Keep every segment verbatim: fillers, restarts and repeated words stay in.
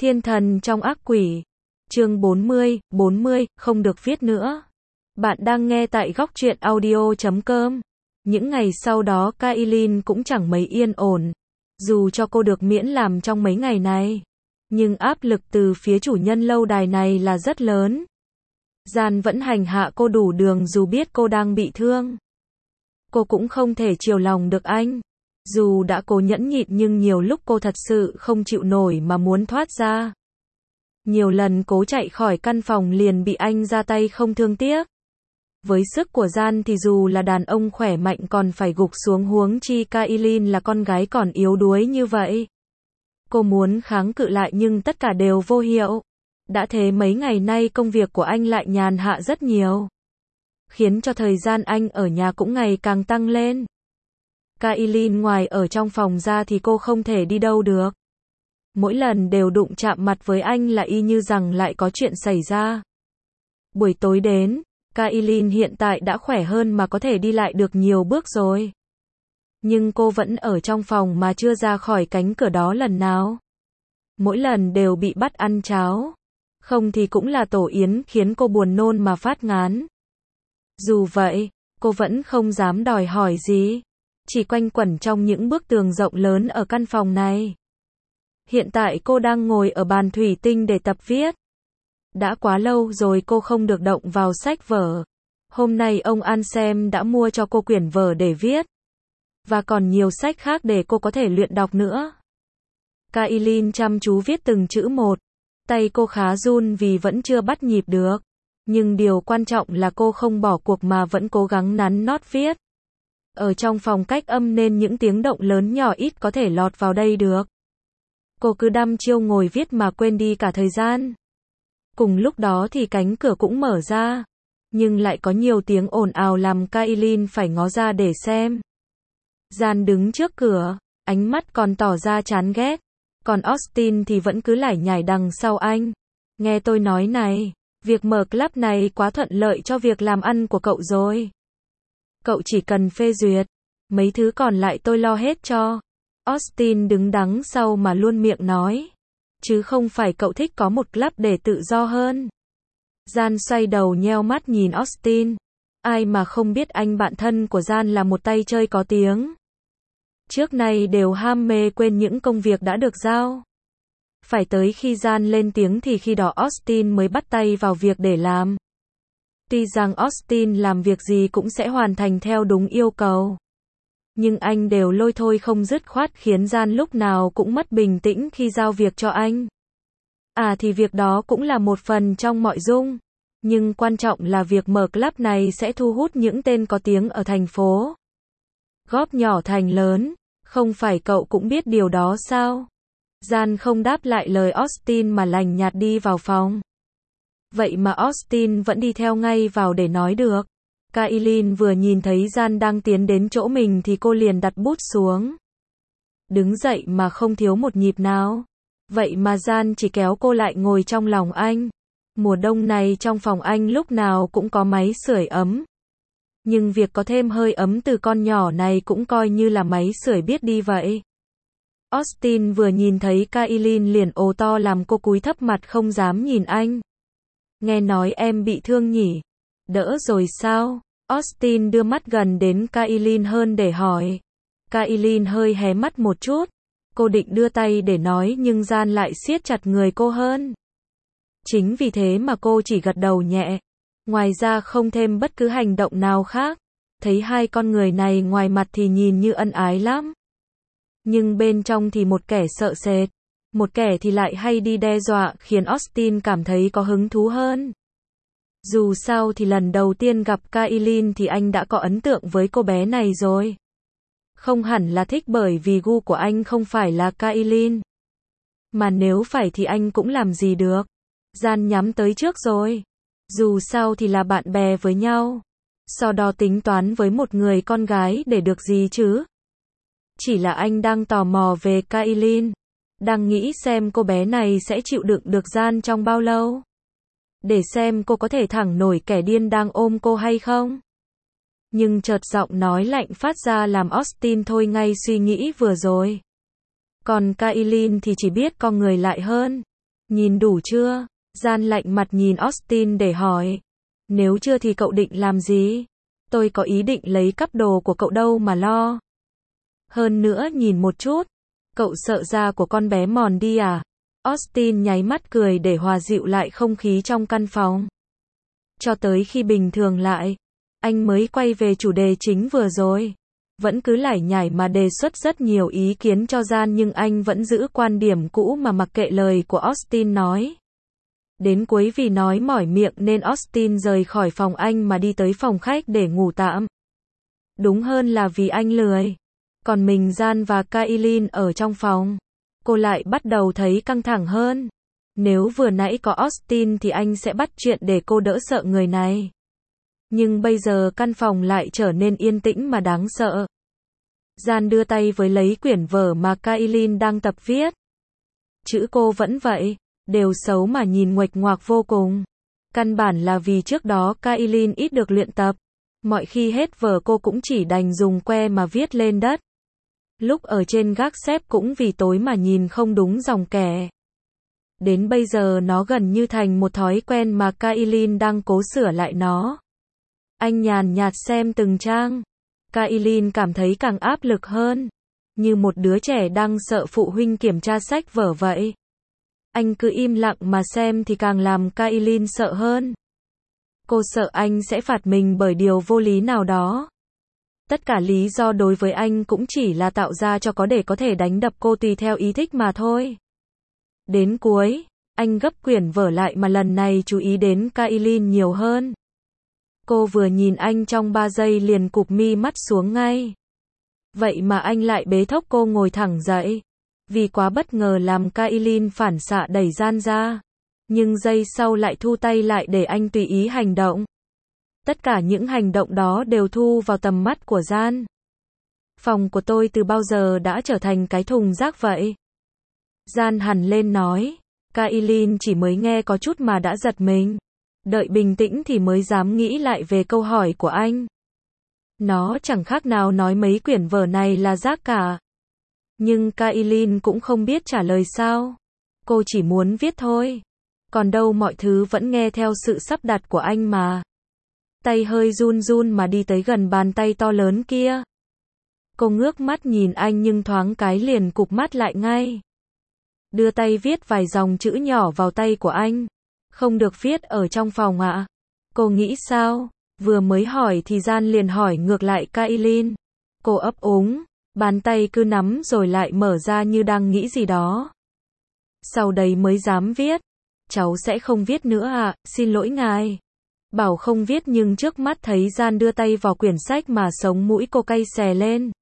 Thiên thần trong ác quỷ. Chương bốn mươi, bốn mươi, không được viết nữa. Bạn đang nghe tại góc truyện audio chấm com. Những ngày sau đó Kailin cũng chẳng mấy yên ổn. Dù cho cô được miễn làm trong mấy ngày này, nhưng áp lực từ phía chủ nhân lâu đài này là rất lớn. Gian vẫn hành hạ cô đủ đường dù biết cô đang bị thương. Cô cũng không thể chiều lòng được anh. Dù đã cố nhẫn nhịn nhưng nhiều lúc cô thật sự không chịu nổi mà muốn thoát ra. Nhiều lần cố chạy khỏi căn phòng liền bị anh ra tay không thương tiếc. Với sức của Gian thì dù là đàn ông khỏe mạnh còn phải gục xuống, huống chi Kailin là con gái còn yếu đuối như vậy. Cô muốn kháng cự lại nhưng tất cả đều vô hiệu. Đã thế mấy ngày nay công việc của anh lại nhàn hạ rất nhiều, khiến cho thời gian anh ở nhà cũng ngày càng tăng lên. Kailin ngoài ở trong phòng ra thì cô không thể đi đâu được. Mỗi lần đều đụng chạm mặt với anh là y như rằng lại có chuyện xảy ra. Buổi tối đến, Kailin hiện tại đã khỏe hơn mà có thể đi lại được nhiều bước rồi. Nhưng cô vẫn ở trong phòng mà chưa ra khỏi cánh cửa đó lần nào. Mỗi lần đều bị bắt ăn cháo. Không thì cũng là tổ yến khiến cô buồn nôn mà phát ngán. Dù vậy, cô vẫn không dám đòi hỏi gì. Chỉ quanh quẩn trong những bức tường rộng lớn ở căn phòng này. Hiện tại cô đang ngồi ở bàn thủy tinh để tập viết. Đã quá lâu rồi cô không được động vào sách vở. Hôm nay ông Ansem đã mua cho cô quyển vở để viết. Và còn nhiều sách khác để cô có thể luyện đọc nữa. Kailin chăm chú viết từng chữ một. Tay cô khá run vì vẫn chưa bắt nhịp được. Nhưng điều quan trọng là cô không bỏ cuộc mà vẫn cố gắng nắn nót viết. Ở trong phòng cách âm nên những tiếng động lớn nhỏ ít có thể lọt vào đây được. Cô cứ đăm chiêu ngồi viết mà quên đi cả thời gian. Cùng lúc đó thì cánh cửa cũng mở ra. Nhưng lại có nhiều tiếng ồn ào làm Kailin phải ngó ra để xem. Gian đứng trước cửa, ánh mắt còn tỏ ra chán ghét. Còn Austin thì vẫn cứ lải nhải đằng sau anh. Nghe tôi nói này, việc mở club này quá thuận lợi cho việc làm ăn của cậu rồi. Cậu chỉ cần phê duyệt, mấy thứ còn lại tôi lo hết cho. Austin đứng đằng sau mà luôn miệng nói. Chứ không phải cậu thích có một club để tự do hơn. Gian xoay đầu nheo mắt nhìn Austin. Ai mà không biết anh bạn thân của Gian là một tay chơi có tiếng. Trước nay đều ham mê quên những công việc đã được giao. Phải tới khi Gian lên tiếng thì khi đó Austin mới bắt tay vào việc để làm. Tuy rằng Austin làm việc gì cũng sẽ hoàn thành theo đúng yêu cầu. Nhưng anh đều lôi thôi không dứt khoát khiến Gian lúc nào cũng mất bình tĩnh khi giao việc cho anh. À thì việc đó cũng là một phần trong mọi dung. Nhưng quan trọng là việc mở club này sẽ thu hút những tên có tiếng ở thành phố. Góp nhỏ thành lớn, không phải cậu cũng biết điều đó sao? Gian không đáp lại lời Austin mà lành nhạt đi vào phòng. Vậy mà Austin vẫn đi theo ngay vào để nói được. Kailin vừa nhìn thấy Gian đang tiến đến chỗ mình thì cô liền đặt bút xuống. Đứng dậy mà không thiếu một nhịp nào. Vậy mà Gian chỉ kéo cô lại ngồi trong lòng anh. Mùa đông này trong phòng anh lúc nào cũng có máy sưởi ấm. Nhưng việc có thêm hơi ấm từ con nhỏ này cũng coi như là máy sưởi biết đi vậy. Austin vừa nhìn thấy Kailin liền ồ to làm cô cúi thấp mặt không dám nhìn anh. Nghe nói em bị thương nhỉ? Đỡ rồi sao? Austin đưa mắt gần đến Kailin hơn để hỏi. Kailin hơi hé mắt một chút. Cô định đưa tay để nói nhưng Gian lại siết chặt người cô hơn. Chính vì thế mà cô chỉ gật đầu nhẹ. Ngoài ra không thêm bất cứ hành động nào khác. Thấy hai con người này ngoài mặt thì nhìn như ân ái lắm. Nhưng bên trong thì một kẻ sợ sệt. Một kẻ thì lại hay đi đe dọa khiến Austin cảm thấy có hứng thú hơn. Dù sao thì lần đầu tiên gặp Kailin thì anh đã có ấn tượng với cô bé này rồi. Không hẳn là thích bởi vì gu của anh không phải là Kailin. Mà nếu phải thì anh cũng làm gì được. Gian nhắm tới trước rồi. Dù sao thì là bạn bè với nhau. Sau đó tính toán với một người con gái để được gì chứ? Chỉ là anh đang tò mò về Kailin. Đang nghĩ xem cô bé này sẽ chịu đựng được Gian trong bao lâu. Để xem cô có thể thẳng nổi kẻ điên đang ôm cô hay không. Nhưng chợt giọng nói lạnh phát ra làm Austin thôi ngay suy nghĩ vừa rồi. Còn Kailin thì chỉ biết con người lại hơn. Nhìn đủ chưa? Gian lạnh mặt nhìn Austin để hỏi. Nếu chưa thì cậu định làm gì? Tôi có ý định lấy cắp đồ của cậu đâu mà lo. Hơn nữa nhìn một chút. Cậu sợ da của con bé mòn đi à? Austin nháy mắt cười để hòa dịu lại không khí trong căn phòng. Cho tới khi bình thường lại, anh mới quay về chủ đề chính vừa rồi. Vẫn cứ lải nhải mà đề xuất rất nhiều ý kiến cho Gian nhưng anh vẫn giữ quan điểm cũ mà mặc kệ lời của Austin nói. Đến cuối vì nói mỏi miệng nên Austin rời khỏi phòng anh mà đi tới phòng khách để ngủ tạm. Đúng hơn là vì anh lười. Còn mình Gian và Kailin ở trong phòng. Cô lại bắt đầu thấy căng thẳng hơn. Nếu vừa nãy có Austin thì anh sẽ bắt chuyện để cô đỡ sợ người này. Nhưng bây giờ căn phòng lại trở nên yên tĩnh mà đáng sợ. Gian đưa tay với lấy quyển vở mà Kailin đang tập viết. Chữ cô vẫn vậy, đều xấu mà nhìn nguệch ngoạc vô cùng. Căn bản là vì trước đó Kailin ít được luyện tập. Mọi khi hết vở cô cũng chỉ đành dùng que mà viết lên đất. Lúc ở trên gác xếp cũng vì tối mà nhìn không đúng dòng kẻ. Đến bây giờ nó gần như thành một thói quen mà Kailin đang cố sửa lại nó. Anh nhàn nhạt xem từng trang. Kailin cảm thấy càng áp lực hơn. Như một đứa trẻ đang sợ phụ huynh kiểm tra sách vở vậy. Anh cứ im lặng mà xem thì càng làm Kailin sợ hơn. Cô sợ anh sẽ phạt mình bởi điều vô lý nào đó. Tất cả lý do đối với anh cũng chỉ là tạo ra cho có để có thể đánh đập cô tùy theo ý thích mà thôi. Đến cuối, anh gấp quyển vở lại mà lần này chú ý đến Kailin nhiều hơn. Cô vừa nhìn anh trong ba giây liền cụp mi mắt xuống ngay. Vậy mà anh lại bế thốc cô ngồi thẳng dậy. Vì quá bất ngờ làm Kailin phản xạ đẩy Gian ra. Nhưng giây sau lại thu tay lại để anh tùy ý hành động. Tất cả những hành động đó đều thu vào tầm mắt của Gian. Phòng của tôi từ bao giờ đã trở thành cái thùng rác vậy? Gian hằn lên nói. Kailin chỉ mới nghe có chút mà đã giật mình. Đợi bình tĩnh thì mới dám nghĩ lại về câu hỏi của anh. Nó chẳng khác nào nói mấy quyển vở này là rác cả. Nhưng Kailin cũng không biết trả lời sao. Cô chỉ muốn viết thôi. Còn đâu mọi thứ vẫn nghe theo sự sắp đặt của anh mà. Tay hơi run run mà đi tới gần bàn tay to lớn kia. Cô ngước mắt nhìn anh nhưng thoáng cái liền cụp mắt lại ngay. Đưa tay viết vài dòng chữ nhỏ vào tay của anh. Không được viết ở trong phòng ạ. À? Cô nghĩ sao? Vừa mới hỏi thì Gian liền hỏi ngược lại Kailin. Cô ấp úng, bàn tay cứ nắm rồi lại mở ra như đang nghĩ gì đó. Sau đấy mới dám viết. Cháu sẽ không viết nữa ạ, à, xin lỗi ngài. Bảo không viết nhưng trước mắt thấy Gian đưa tay vào quyển sách mà sống mũi cô cay xè lên.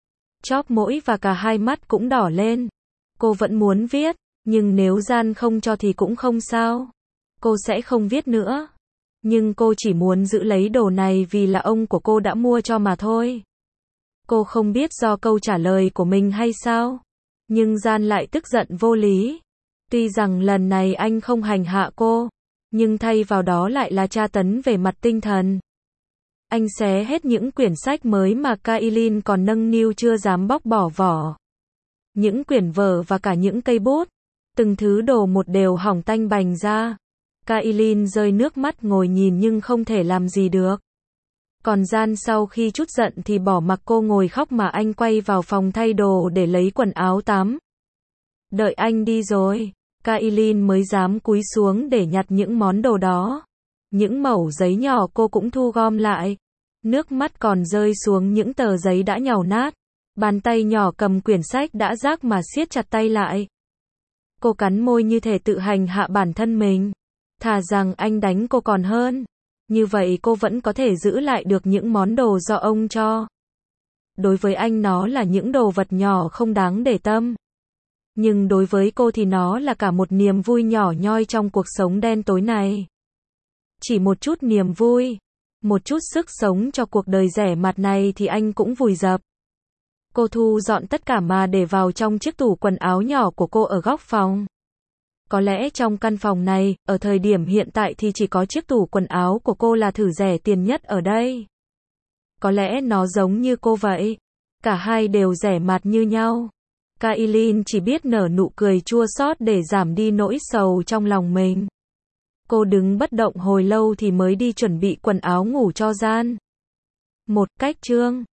Chóp mũi và cả hai mắt cũng đỏ lên. Cô vẫn muốn viết, nhưng nếu Gian không cho thì cũng không sao. Cô sẽ không viết nữa. Nhưng cô chỉ muốn giữ lấy đồ này vì là ông của cô đã mua cho mà thôi. Cô không biết do câu trả lời của mình hay sao. Nhưng Gian lại tức giận vô lý. Tuy rằng lần này anh không hành hạ cô, nhưng thay vào đó lại là tra tấn về mặt tinh thần. Anh xé hết những quyển sách mới mà Kailin còn nâng niu chưa dám bóc bỏ vỏ. Những quyển vở và cả những cây bút. Từng thứ đồ một đều hỏng tanh bành ra. Kailin rơi nước mắt ngồi nhìn nhưng không thể làm gì được. Còn Gian sau khi chút giận thì bỏ mặc cô ngồi khóc mà anh quay vào phòng thay đồ để lấy quần áo tắm. Đợi anh đi rồi, Kailin mới dám cúi xuống để nhặt những món đồ đó. Những mẩu giấy nhỏ cô cũng thu gom lại. Nước mắt còn rơi xuống những tờ giấy đã nhàu nát. Bàn tay nhỏ cầm quyển sách đã rác mà siết chặt tay lại. Cô cắn môi như thể tự hành hạ bản thân mình. Thà rằng anh đánh cô còn hơn. Như vậy cô vẫn có thể giữ lại được những món đồ do ông cho. Đối với anh nó là những đồ vật nhỏ không đáng để tâm. Nhưng đối với cô thì nó là cả một niềm vui nhỏ nhoi trong cuộc sống đen tối này. Chỉ một chút niềm vui, một chút sức sống cho cuộc đời rẻ mạt này thì anh cũng vùi dập. Cô thu dọn tất cả mà để vào trong chiếc tủ quần áo nhỏ của cô ở góc phòng. Có lẽ trong căn phòng này, ở thời điểm hiện tại thì chỉ có chiếc tủ quần áo của cô là thử rẻ tiền nhất ở đây. Có lẽ nó giống như cô vậy. Cả hai đều rẻ mạt như nhau. Kailin chỉ biết nở nụ cười chua xót để giảm đi nỗi sầu trong lòng mình. Cô đứng bất động hồi lâu thì mới đi chuẩn bị quần áo ngủ cho Gian. Một cách chương